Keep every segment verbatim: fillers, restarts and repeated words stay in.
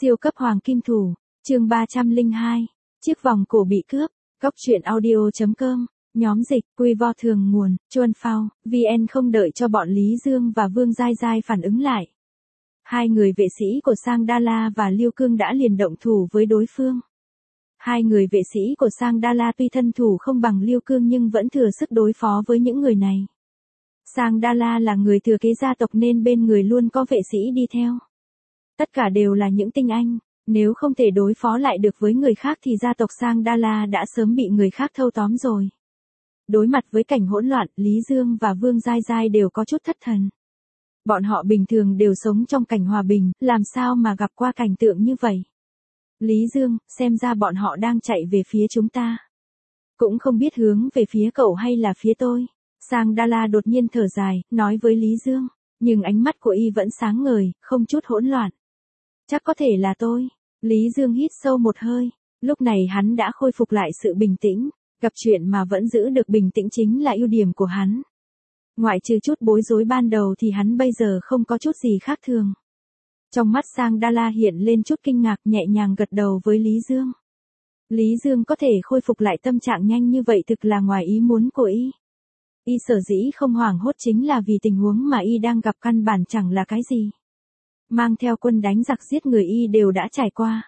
Siêu cấp hoàng kim thủ, chương ba trăm lẻ hai, chiếc vòng cổ bị cướp, góc truyện audio.com, nhóm dịch, quy vo thường nguồn, Chuan Phao, vê en không đợi cho bọn Lý Dương và Vương Giai Giai phản ứng lại. Hai người vệ sĩ của Sang Đa La và Liêu Cương đã liền động thủ với đối phương. Hai người vệ sĩ của Sang Đa La tuy thân thủ không bằng Liêu Cương nhưng vẫn thừa sức đối phó với những người này. Sang Đa La là người thừa kế gia tộc nên bên người luôn có vệ sĩ đi theo. Tất cả đều là những tinh anh, nếu không thể đối phó lại được với người khác thì gia tộc Sang Đa La đã sớm bị người khác thâu tóm rồi. Đối mặt với cảnh hỗn loạn, Lý Dương và Vương Giai Giai đều có chút thất thần. Bọn họ bình thường đều sống trong cảnh hòa bình, làm sao mà gặp qua cảnh tượng như vậy. Lý Dương, xem ra bọn họ đang chạy về phía chúng ta. Cũng không biết hướng về phía cậu hay là phía tôi. Sang Đa La đột nhiên thở dài, nói với Lý Dương, nhưng ánh mắt của y vẫn sáng ngời, không chút hỗn loạn. Chắc có thể là tôi. Lý Dương hít sâu một hơi, lúc này hắn đã khôi phục lại sự bình tĩnh, gặp chuyện mà vẫn giữ được bình tĩnh chính là ưu điểm của hắn. Ngoại trừ chút bối rối ban đầu thì hắn bây giờ không có chút gì khác thường. Trong mắt Sang Đa La hiện lên chút kinh ngạc, nhẹ nhàng gật đầu với Lý Dương. Lý Dương có thể khôi phục lại tâm trạng nhanh như vậy thực là ngoài ý muốn của y. Y sở dĩ không hoảng hốt chính là vì tình huống mà y đang gặp căn bản chẳng là cái gì. Mang theo quân đánh giặc giết người y đều đã trải qua.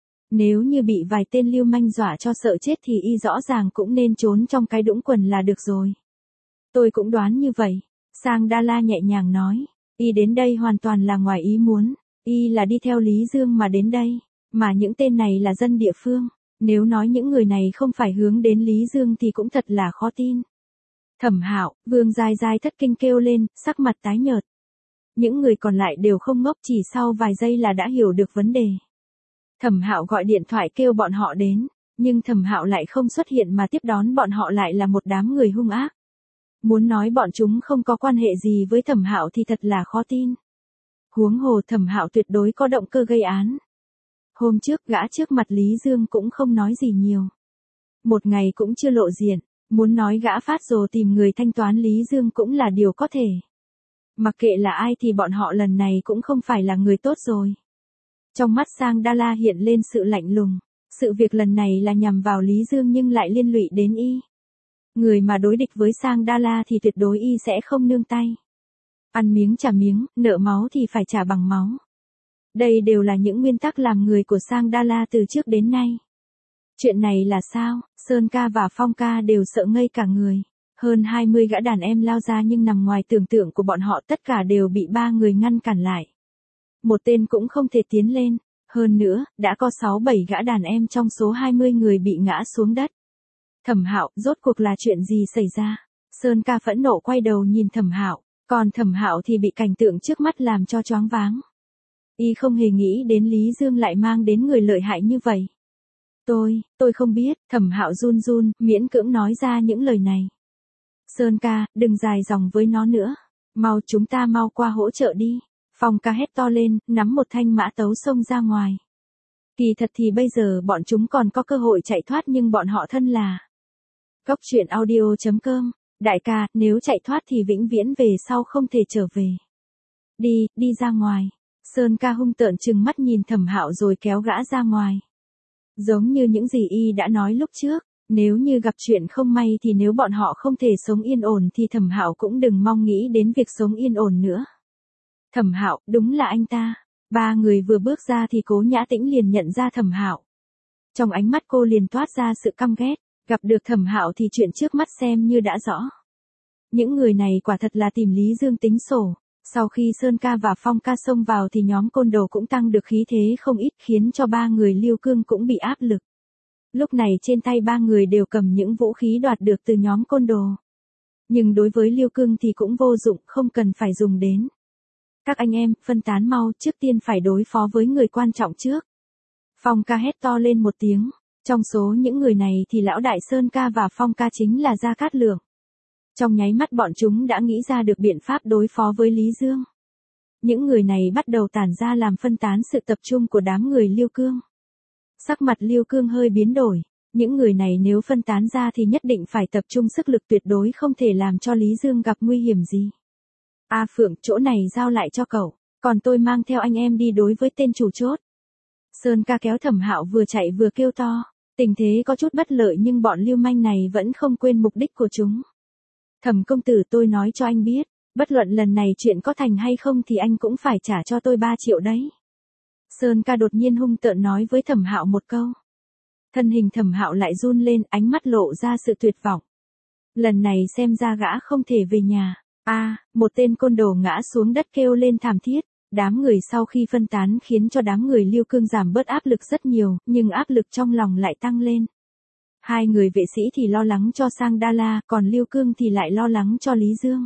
Nếu như bị vài tên lưu manh dọa cho sợ chết thì y rõ ràng cũng nên trốn trong cái đũng quần là được rồi. Tôi cũng đoán như vậy. Sang Đa La nhẹ nhàng nói. Y đến đây hoàn toàn là ngoài ý muốn. Y là đi theo Lý Dương mà đến đây. Mà những tên này là dân địa phương. Nếu nói những người này không phải hướng đến Lý Dương thì cũng thật là khó tin. Thẩm Hạo, Vương Giai Giai thất kinh kêu lên, sắc mặt tái nhợt. Những người còn lại đều không ngốc, chỉ sau vài giây là đã hiểu được vấn đề. Thẩm Hạo gọi điện thoại kêu bọn họ đến, nhưng Thẩm Hạo lại không xuất hiện mà tiếp đón bọn họ lại là một đám người hung ác. Muốn nói bọn chúng không có quan hệ gì với Thẩm Hạo thì thật là khó tin. Huống hồ Thẩm Hạo tuyệt đối có động cơ gây án. Hôm trước gã trước mặt Lý Dương cũng không nói gì nhiều. Một ngày cũng chưa lộ diện, muốn nói gã phát rồ tìm người thanh toán Lý Dương cũng là điều có thể. Mặc kệ là ai thì bọn họ lần này cũng không phải là người tốt rồi. Trong mắt Sang Đa La hiện lên sự lạnh lùng. Sự việc lần này là nhằm vào Lý Dương nhưng lại liên lụy đến y. Người mà đối địch với Sang Đa La thì tuyệt đối y sẽ không nương tay. Ăn miếng trả miếng, nợ máu thì phải trả bằng máu. Đây đều là những nguyên tắc làm người của Sang Đa La từ trước đến nay. Chuyện này là sao? Sơn ca và Phong ca đều sợ ngây cả người. Hơn hai mươi gã đàn em lao ra nhưng nằm ngoài tưởng tượng của bọn họ, tất cả đều bị ba người ngăn cản lại. Một tên cũng không thể tiến lên. Hơn nữa, đã có sáu bảy gã đàn em trong số hai mươi người bị ngã xuống đất. Thẩm Hạo, rốt cuộc là chuyện gì xảy ra? Sơn ca phẫn nộ quay đầu nhìn Thẩm Hạo, còn Thẩm Hạo thì bị cảnh tượng trước mắt làm cho choáng váng. Y không hề nghĩ đến Lý Dương lại mang đến người lợi hại như vậy. Tôi, tôi không biết. Thẩm Hạo run run, miễn cưỡng nói ra những lời này. Sơn ca, đừng dài dòng với nó nữa. Mau, chúng ta mau qua hỗ trợ đi. Phong ca hét to lên, nắm một thanh mã tấu xông ra ngoài. Kỳ thật thì bây giờ bọn chúng còn có cơ hội chạy thoát nhưng bọn họ thân là. Góc truyện audio.com, đại ca, nếu chạy thoát thì vĩnh viễn về sau không thể trở về. Đi, đi ra ngoài. Sơn ca hung tợn trừng mắt nhìn Thẩm Hạo rồi kéo gã ra ngoài. Giống như những gì y đã nói lúc trước, nếu như gặp chuyện không may thì nếu bọn họ không thể sống yên ổn thì Thẩm Hạo cũng đừng mong nghĩ đến việc sống yên ổn nữa. Thẩm Hạo, đúng là anh ta. Ba người vừa bước ra thì Cố Nhã Tĩnh liền nhận ra Thẩm Hạo. Trong ánh mắt cô liền toát ra sự căm ghét, gặp được Thẩm Hạo thì chuyện trước mắt xem như đã rõ. Những người này quả thật là tìm Lý Dương tính sổ. Sau khi Sơn ca và Phong ca xông vào thì nhóm côn đồ cũng tăng được khí thế không ít khiến cho ba người Liêu Cương cũng bị áp lực. Lúc này trên tay ba người đều cầm những vũ khí đoạt được từ nhóm côn đồ. Nhưng đối với Liêu Cương thì cũng vô dụng, không cần phải dùng đến. Các anh em, phân tán mau, trước tiên phải đối phó với người quan trọng trước. Phong ca hét to lên một tiếng. Trong số những người này thì lão đại Sơn ca và Phong ca chính là Gia Cát Lượng. Trong nháy mắt bọn chúng đã nghĩ ra được biện pháp đối phó với Lý Dương. Những người này bắt đầu tản ra làm phân tán sự tập trung của đám người Liêu Cương. Sắc mặt Liêu Cương hơi biến đổi. Những người này nếu phân tán ra thì nhất định phải tập trung sức lực, tuyệt đối không thể làm cho Lý Dương gặp nguy hiểm gì. A Phượng, chỗ này giao lại cho cậu, còn tôi mang theo anh em đi đối với tên chủ chốt. Sơn Ca kéo Thẩm Hạo vừa chạy vừa kêu to, tình thế có chút bất lợi nhưng bọn lưu manh này vẫn không quên mục đích của chúng. Thẩm công tử, tôi nói cho anh biết, bất luận lần này chuyện có thành hay không thì anh cũng phải trả cho tôi ba triệu đấy. Sơn Ca đột nhiên hung tợn nói với Thẩm Hạo một câu. Thân hình Thẩm Hạo lại run lên, ánh mắt lộ ra sự tuyệt vọng. Lần này xem ra gã không thể về nhà. A, à, một tên côn đồ ngã xuống đất kêu lên thảm thiết. Đám người sau khi phân tán khiến cho đám người Lưu Cương giảm bớt áp lực rất nhiều, nhưng áp lực trong lòng lại tăng lên. Hai người vệ sĩ thì lo lắng cho Sang Đa La, còn Lưu Cương thì lại lo lắng cho Lý Dương.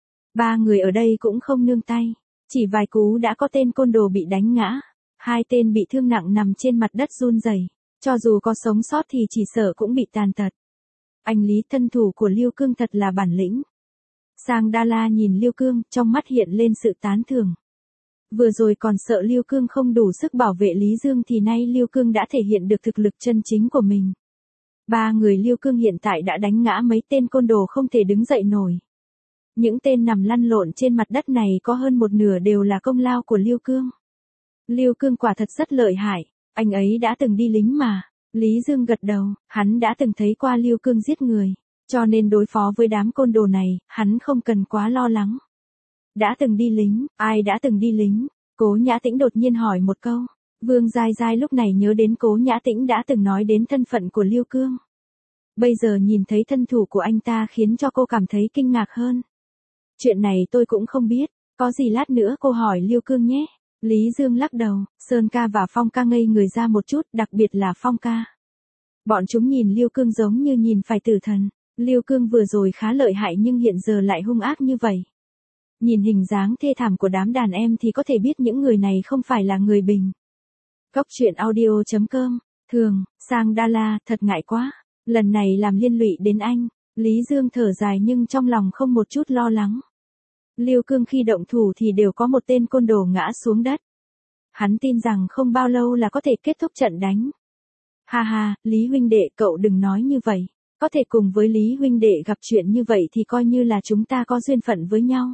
Ba người ở đây cũng không nương tay, chỉ vài cú đã có tên côn đồ bị đánh ngã, hai tên bị thương nặng nằm trên mặt đất run rẩy, cho dù có sống sót thì chỉ sợ cũng bị tàn tật. Anh Lý, thân thủ của Lưu Cương thật là bản lĩnh. Sang Đa La nhìn Lưu Cương, trong mắt hiện lên sự tán thưởng. Vừa rồi còn sợ Lưu Cương không đủ sức bảo vệ Lý Dương thì nay Lưu Cương đã thể hiện được thực lực chân chính của mình. Ba người Lưu Cương hiện tại đã đánh ngã mấy tên côn đồ không thể đứng dậy nổi. Những tên nằm lăn lộn trên mặt đất này có hơn một nửa đều là công lao của Lưu Cương. Lưu Cương quả thật rất lợi hại, anh ấy đã từng đi lính mà. Lý Dương gật đầu, hắn đã từng thấy qua Lưu Cương giết người, cho nên đối phó với đám côn đồ này, hắn không cần quá lo lắng. Đã từng đi lính, ai đã từng đi lính? Cố Nhã Tĩnh đột nhiên hỏi một câu. Vương Giai Giai lúc này nhớ đến Cố Nhã Tĩnh đã từng nói đến thân phận của Lưu Cương. Bây giờ nhìn thấy thân thủ của anh ta khiến cho cô cảm thấy kinh ngạc hơn. Chuyện này tôi cũng không biết, có gì lát nữa cô hỏi Lưu Cương nhé. Lý Dương lắc đầu, Sơn Ca và Phong Ca ngây người ra một chút, đặc biệt là Phong Ca. Bọn chúng nhìn Lưu Cương giống như nhìn phải tử thần. Lưu Cương vừa rồi khá lợi hại nhưng hiện giờ lại hung ác như vậy. Nhìn hình dáng thê thảm của đám đàn em thì có thể biết những người này không phải là người bình. Cốc truyện audio chấm com, thường, Sang Đa La, thật ngại quá, lần này làm liên lụy đến anh. Lý Dương thở dài nhưng trong lòng không một chút lo lắng. Lưu Cương khi động thủ thì đều có một tên côn đồ ngã xuống đất. Hắn tin rằng không bao lâu là có thể kết thúc trận đánh. Ha ha, Lý huynh đệ, cậu đừng nói như vậy. Có thể cùng với Lý huynh đệ gặp chuyện như vậy thì coi như là chúng ta có duyên phận với nhau.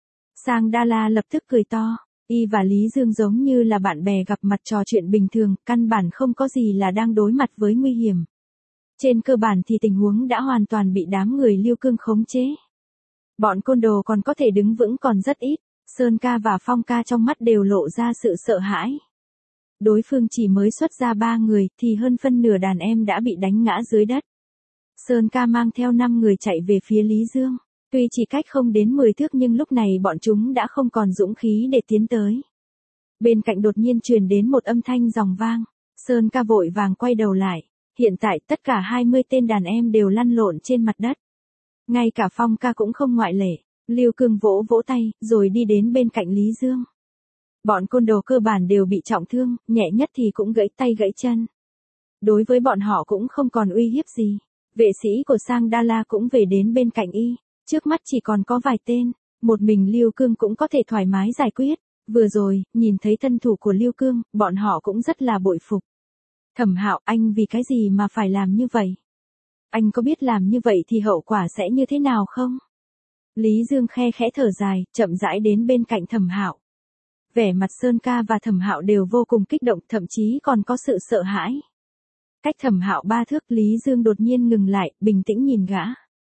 Sang Đa La lập tức cười to, y và Lý Dương giống như là bạn bè gặp mặt trò chuyện bình thường, căn bản không có gì là đang đối mặt với nguy hiểm. Trên cơ bản thì tình huống đã hoàn toàn bị đám người Lưu Cương khống chế. Bọn côn đồ còn có thể đứng vững còn rất ít, Sơn Ca và Phong Ca trong mắt đều lộ ra sự sợ hãi. Đối phương chỉ mới xuất ra ba người thì hơn phân nửa đàn em đã bị đánh ngã dưới đất. Sơn Ca mang theo năm người chạy về phía Lý Dương. Tuy chỉ cách không đến mười thước nhưng lúc này bọn chúng đã không còn dũng khí để tiến tới. Bên cạnh đột nhiên truyền đến một âm thanh ròng vang. Sơn Ca vội vàng quay đầu lại. Hiện tại tất cả hai mươi tên đàn em đều lăn lộn trên mặt đất. Ngay cả Phong Ca cũng không ngoại lệ. Lưu Cương vỗ vỗ tay rồi đi đến bên cạnh Lý Dương. Bọn côn đồ cơ bản đều bị trọng thương, nhẹ nhất thì cũng gãy tay gãy chân. Đối với bọn họ cũng không còn uy hiếp gì. Vệ sĩ của Sang Đa La cũng về đến bên cạnh y. Trước mắt chỉ còn có vài tên, một mình Lưu Cương cũng có thể thoải mái giải quyết. Vừa rồi, nhìn thấy thân thủ của Lưu Cương, bọn họ cũng rất là bội phục. Thẩm Hạo, anh vì cái gì mà phải làm như vậy? Anh có biết làm như vậy thì hậu quả sẽ như thế nào không? Lý Dương khe khẽ thở dài, chậm rãi đến bên cạnh Thẩm Hạo. Vẻ mặt Sơn Ca và Thẩm Hạo đều vô cùng kích động, thậm chí còn có sự sợ hãi. Cách Thẩm Hạo ba thước, Lý Dương đột nhiên ngừng lại, bình tĩnh nhìn gã.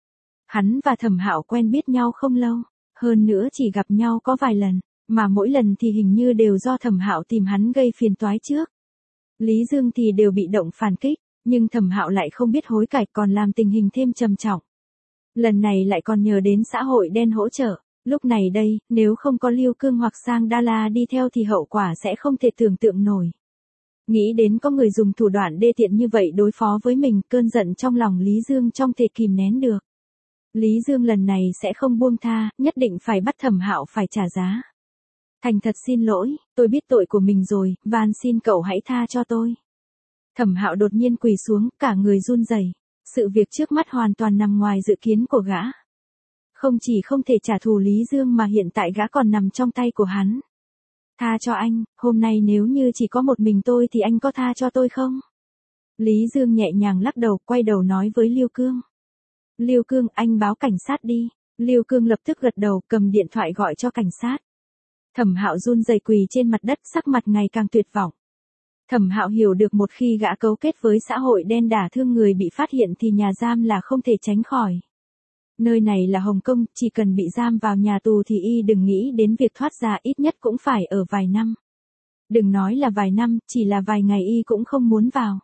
Hắn và Thẩm Hạo quen biết nhau không lâu, hơn nữa chỉ gặp nhau có vài lần, mà mỗi lần thì hình như đều do Thẩm Hạo tìm hắn gây phiền toái trước. Lý Dương thì đều bị động phản kích, nhưng Thẩm Hạo lại không biết hối cải còn làm tình hình thêm trầm trọng. Lần này lại còn nhờ đến xã hội đen hỗ trợ, lúc này đây, nếu không có Lưu Cương hoặc Sang Đa La đi theo thì hậu quả sẽ không thể tưởng tượng nổi. Nghĩ đến có người dùng thủ đoạn đê tiện như vậy đối phó với mình, cơn giận trong lòng Lý Dương trong thể kìm nén được. Lý Dương lần này sẽ không buông tha, nhất định phải bắt Thẩm Hạo phải trả giá. Thành thật xin lỗi, tôi biết tội của mình rồi, van xin cậu hãy tha cho tôi. Thẩm Hạo đột nhiên quỳ xuống, cả người run rẩy. Sự việc trước mắt hoàn toàn nằm ngoài dự kiến của gã. Không chỉ không thể trả thù Lý Dương mà hiện tại gã còn nằm trong tay của hắn. Tha cho anh, hôm nay nếu như chỉ có một mình tôi thì anh có tha cho tôi không? Lý Dương nhẹ nhàng lắc đầu, quay đầu nói với Lưu Cương. Lưu Cương, anh báo cảnh sát đi. Lưu Cương lập tức gật đầu, cầm điện thoại gọi cho cảnh sát. Thẩm Hạo run rẩy quỳ trên mặt đất, sắc mặt ngày càng tuyệt vọng. Thẩm Hạo hiểu được một khi gã cấu kết với xã hội đen đả thương người bị phát hiện thì nhà giam là không thể tránh khỏi. Nơi này là Hồng Kông, chỉ cần bị giam vào nhà tù thì y đừng nghĩ đến việc thoát ra, ít nhất cũng phải ở vài năm. Đừng nói là vài năm, chỉ là vài ngày y cũng không muốn vào.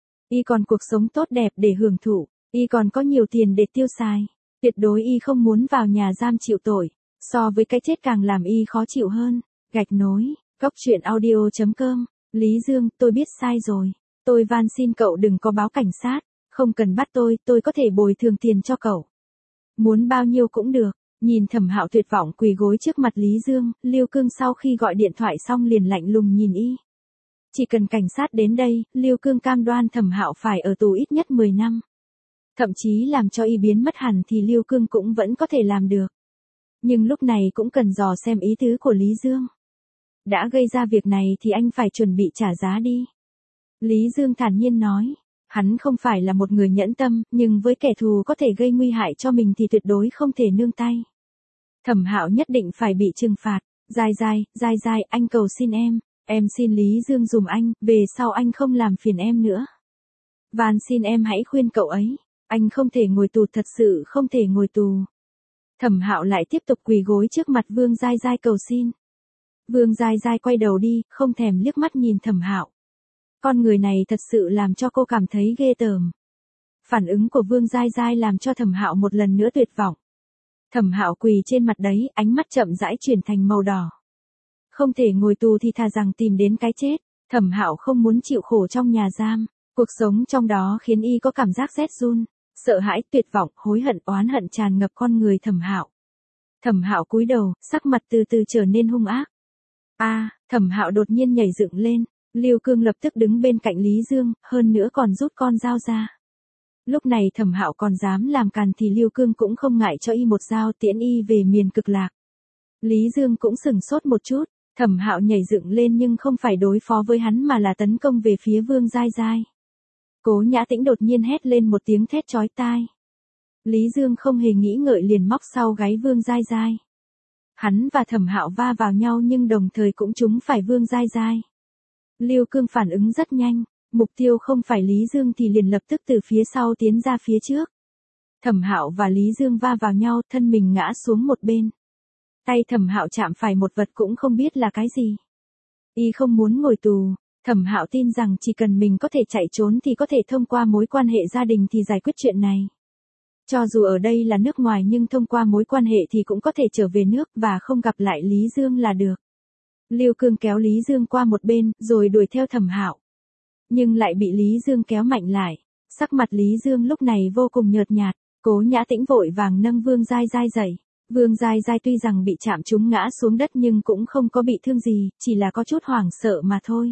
Y còn cuộc sống tốt đẹp để hưởng thụ, y còn có nhiều tiền để tiêu xài. Tuyệt đối y không muốn vào nhà giam chịu tội, so với cái chết càng làm y khó chịu hơn. Gạch nối, góc truyện audio chấm com. Lý Dương, tôi biết sai rồi. Tôi van xin cậu đừng có báo cảnh sát, không cần bắt tôi, tôi có thể bồi thường tiền cho cậu. Muốn bao nhiêu cũng được. Nhìn Thẩm Hạo tuyệt vọng quỳ gối trước mặt Lý Dương, Lưu Cương sau khi gọi điện thoại xong liền lạnh lùng nhìn y. Chỉ cần cảnh sát đến đây, Lưu Cương cam đoan Thẩm Hạo phải ở tù ít nhất mười năm. Thậm chí làm cho y biến mất hẳn thì Lưu Cương cũng vẫn có thể làm được. Nhưng lúc này cũng cần dò xem ý tứ của Lý Dương. Đã gây ra việc này thì anh phải chuẩn bị trả giá đi. Lý Dương thản nhiên nói. Hắn không phải là một người nhẫn tâm, nhưng với kẻ thù có thể gây nguy hại cho mình thì tuyệt đối không thể nương tay. Thẩm Hạo nhất định phải bị trừng phạt. Dài dài, dài dài, anh cầu xin em. Em xin Lý Dương dùm anh, về sau anh không làm phiền em nữa. Van xin em hãy khuyên cậu ấy. Anh không thể ngồi tù, thật sự không thể ngồi tù. Thẩm Hạo lại tiếp tục quỳ gối trước mặt Vương Giai Giai cầu xin. Vương Giai Giai quay đầu đi, không thèm liếc mắt nhìn Thẩm Hạo. Con người này thật sự làm cho cô cảm thấy ghê tởm. Phản ứng của Vương Giai Giai làm cho Thẩm Hạo một lần nữa tuyệt vọng. Thẩm Hạo quỳ trên mặt đấy, ánh mắt chậm rãi chuyển thành màu đỏ. Không thể ngồi tù thì thà rằng tìm đến cái chết. Thẩm Hạo không muốn chịu khổ trong nhà giam. Cuộc sống trong đó khiến y có cảm giác rét run, sợ hãi, tuyệt vọng, hối hận, oán hận tràn ngập con người Thẩm Hạo. Thẩm Hạo cúi đầu, sắc mặt từ từ trở nên hung ác. A, à, Thẩm Hạo đột nhiên nhảy dựng lên. Lưu Cương lập tức đứng bên cạnh Lý Dương, hơn nữa còn rút con dao ra. Lúc này Thẩm Hạo còn dám làm càn thì Lưu Cương cũng không ngại cho y một dao tiễn y về miền cực lạc. Lý Dương cũng sửng sốt một chút, Thẩm Hạo nhảy dựng lên nhưng không phải đối phó với hắn mà là tấn công về phía Vương Giai Giai. Cố Nhã Tĩnh đột nhiên hét lên một tiếng thét chói tai. Lý Dương không hề nghĩ ngợi liền móc sau gáy Vương Giai Giai. Hắn và Thẩm Hạo va vào nhau nhưng đồng thời cũng trúng phải Vương Giai Giai. Lưu Cương phản ứng rất nhanh, mục tiêu không phải Lý Dương thì liền lập tức từ phía sau tiến ra phía trước. Thẩm Hạo và Lý Dương va vào nhau, thân mình ngã xuống một bên. Tay Thẩm Hạo chạm phải một vật cũng không biết là cái gì. Y không muốn ngồi tù, Thẩm Hạo tin rằng chỉ cần mình có thể chạy trốn thì có thể thông qua mối quan hệ gia đình thì giải quyết chuyện này. Cho dù ở đây là nước ngoài nhưng thông qua mối quan hệ thì cũng có thể trở về nước và không gặp lại Lý Dương là được. Lưu Cương kéo Lý Dương qua một bên, rồi đuổi theo Thẩm Hạo. Nhưng lại bị Lý Dương kéo mạnh lại. Sắc mặt Lý Dương lúc này vô cùng nhợt nhạt, Cố Nhã Tĩnh vội vàng nâng Vương Giai Giai dậy. Vương Giai Giai tuy rằng bị chạm trúng ngã xuống đất nhưng cũng không có bị thương gì, chỉ là có chút hoảng sợ mà thôi.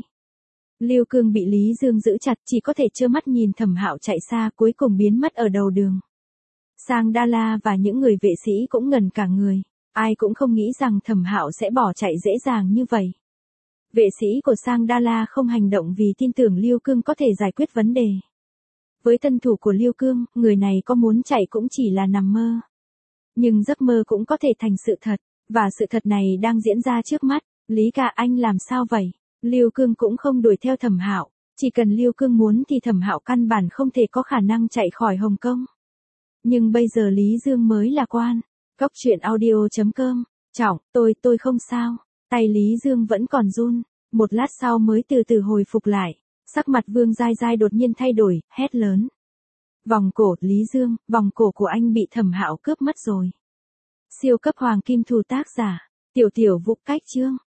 Lưu Cương bị Lý Dương giữ chặt, chỉ có thể trơ mắt nhìn Thẩm Hạo chạy xa, cuối cùng biến mất ở đầu đường. Sang Đa La và những người vệ sĩ cũng ngẩn cả người. Ai cũng không nghĩ rằng Thẩm Hạo sẽ bỏ chạy dễ dàng như vậy. Vệ sĩ của Sang Đa La không hành động vì tin tưởng Lưu Cương có thể giải quyết vấn đề. Với thân thủ của Lưu Cương, người này có muốn chạy cũng chỉ là nằm mơ. Nhưng giấc mơ cũng có thể thành sự thật, và sự thật này đang diễn ra trước mắt. Lý ca, anh làm sao vậy? Lưu Cương cũng không đuổi theo Thẩm Hạo, chỉ cần Lưu Cương muốn thì Thẩm Hạo căn bản không thể có khả năng chạy khỏi Hồng Kông. Nhưng bây giờ Lý Dương mới là quan. Góc truyện audio chấm com. Trọng, tôi, tôi không sao. Tay Lý Dương vẫn còn run. Một lát sau mới từ từ hồi phục lại. Sắc mặt Vương Giai Giai đột nhiên thay đổi, hét lớn. Vòng cổ, Lý Dương, vòng cổ của anh bị Thẩm Hạo cướp mất rồi. Siêu cấp hoàng kim thủ tác giả. Tiểu tiểu Vũ Cách Chương.